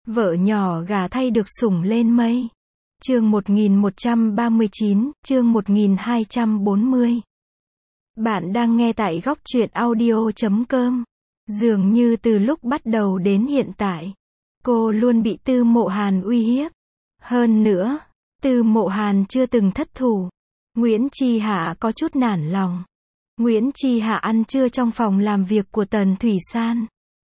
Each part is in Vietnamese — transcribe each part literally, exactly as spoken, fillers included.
Vợ nhỏ gả thay được sủng lên mây. Chương một nghìn một trăm ba mươi chín, chương một nghìn hai trăm bốn mươi. Bạn đang nghe tại góc truyện audio chấm com. Dường như từ lúc bắt đầu đến hiện tại, cô luôn bị Tư Mộ Hàn uy hiếp. Hơn nữa, Tư Mộ Hàn chưa từng thất thủ. Nguyễn Chi Hạ có chút nản lòng. Nguyễn Chi Hạ ăn trưa trong phòng làm việc của Tần Thủy San.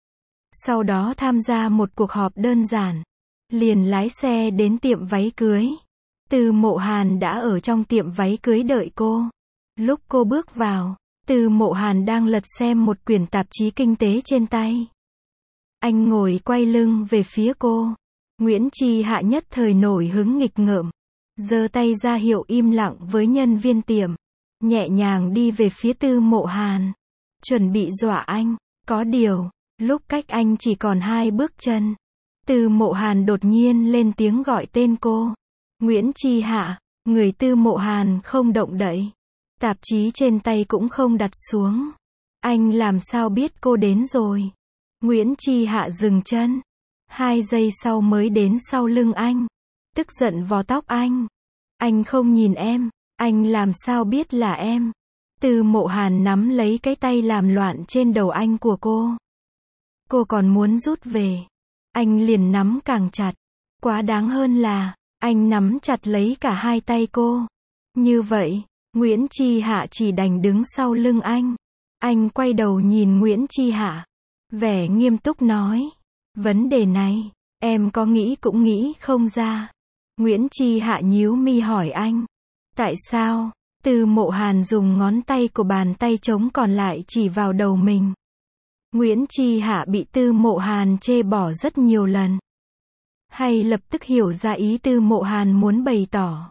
Sau đó tham gia một cuộc họp đơn giản. Liền lái xe đến tiệm váy cưới. Tư Mộ Hàn đã ở trong tiệm váy cưới đợi cô. Lúc cô bước vào, Tư Mộ Hàn đang lật xem một quyển tạp chí kinh tế trên tay. Anh ngồi quay lưng về phía cô. Nguyễn Chi Hạ nhất thời nổi hứng nghịch ngợm. Giơ tay ra hiệu im lặng với nhân viên tiệm. Nhẹ nhàng đi về phía Tư Mộ Hàn. Chuẩn bị dọa anh. Có điều, lúc cách anh chỉ còn hai bước chân, Tư Mộ Hàn đột nhiên lên tiếng gọi tên cô. Nguyễn Chi Hạ. Người Tư Mộ Hàn không động đậy. Tạp chí trên tay cũng không đặt xuống. Anh làm sao biết cô đến rồi? Nguyễn Chi Hạ dừng chân. Hai giây sau mới đến sau lưng anh. Tức giận vò tóc anh. Anh không nhìn em. Anh làm sao biết là em? Tư Mộ Hàn nắm lấy cái tay làm loạn trên đầu anh của cô. Cô còn muốn rút về. Anh liền nắm càng chặt. Quá đáng hơn là, anh nắm chặt lấy cả hai tay cô. Như vậy, Nguyễn Chi Hạ chỉ đành đứng sau lưng anh. Anh quay đầu nhìn Nguyễn Chi Hạ. Vẻ nghiêm túc nói. Vấn đề này, em có nghĩ cũng nghĩ không ra. Nguyễn Chi Hạ nhíu mi hỏi anh. Tại sao? Tư Mộ Hàn dùng ngón tay của bàn tay trống còn lại chỉ vào đầu mình. Nguyễn Chi Hạ bị Tư Mộ Hàn chê bỏ rất nhiều lần. Hay lập tức hiểu ra ý Tư Mộ Hàn muốn bày tỏ.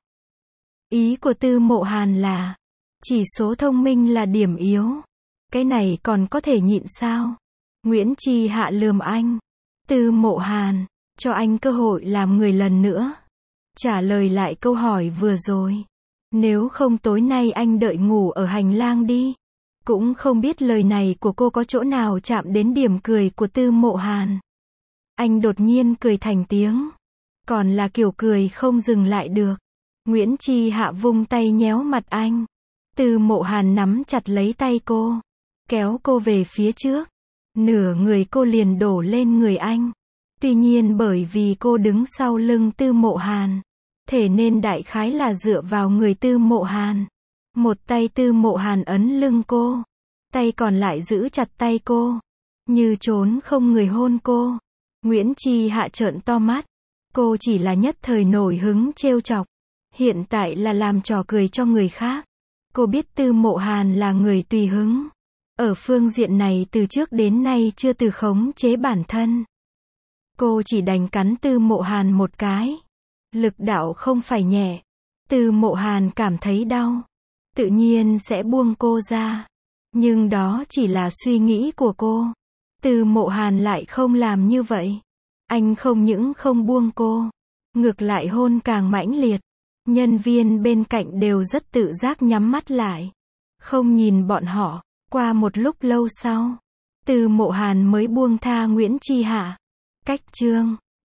Ý của Tư Mộ Hàn là, chỉ số thông minh là điểm yếu. Cái này còn có thể nhịn sao? Nguyễn Chi Hạ lườm anh. Tư Mộ Hàn, cho anh cơ hội làm người lần nữa. Trả lời lại câu hỏi vừa rồi. Nếu không tối nay anh đợi ngủ ở hành lang đi. Cũng không biết lời này của cô có chỗ nào chạm đến điểm cười của Tư Mộ Hàn. Anh đột nhiên cười thành tiếng. Còn là kiểu cười không dừng lại được. Nguyễn Chi Hạ vung tay nhéo mặt anh. Tư Mộ Hàn nắm chặt lấy tay cô. Kéo cô về phía trước. Nửa người cô liền đổ lên người anh. Tuy nhiên bởi vì cô đứng sau lưng Tư Mộ Hàn, thế nên đại khái là dựa vào người Tư Mộ Hàn. Một tay Tư Mộ Hàn ấn lưng cô. Tay còn lại giữ chặt tay cô. Như trốn không người hôn cô. Nguyễn Chi Hạ trợn to mắt. Cô chỉ là nhất thời nổi hứng trêu chọc. Hiện tại là làm trò cười cho người khác. Cô biết Tư Mộ Hàn là người tùy hứng. Ở phương diện này từ trước đến nay chưa từ khống chế bản thân. Cô chỉ đành cắn Tư Mộ Hàn một cái. Lực đạo không phải nhẹ. Tư Mộ Hàn cảm thấy đau. Tự nhiên sẽ buông cô ra. Nhưng đó chỉ là suy nghĩ của cô. Tư Mộ Hàn lại không làm như vậy. Anh không những không buông cô, ngược lại hôn càng mãnh liệt. Nhân viên bên cạnh đều rất tự giác nhắm mắt lại. Không nhìn bọn họ. Qua một lúc lâu sau, Tư Mộ Hàn mới buông tha Nguyễn Chi Hạ. Cách chương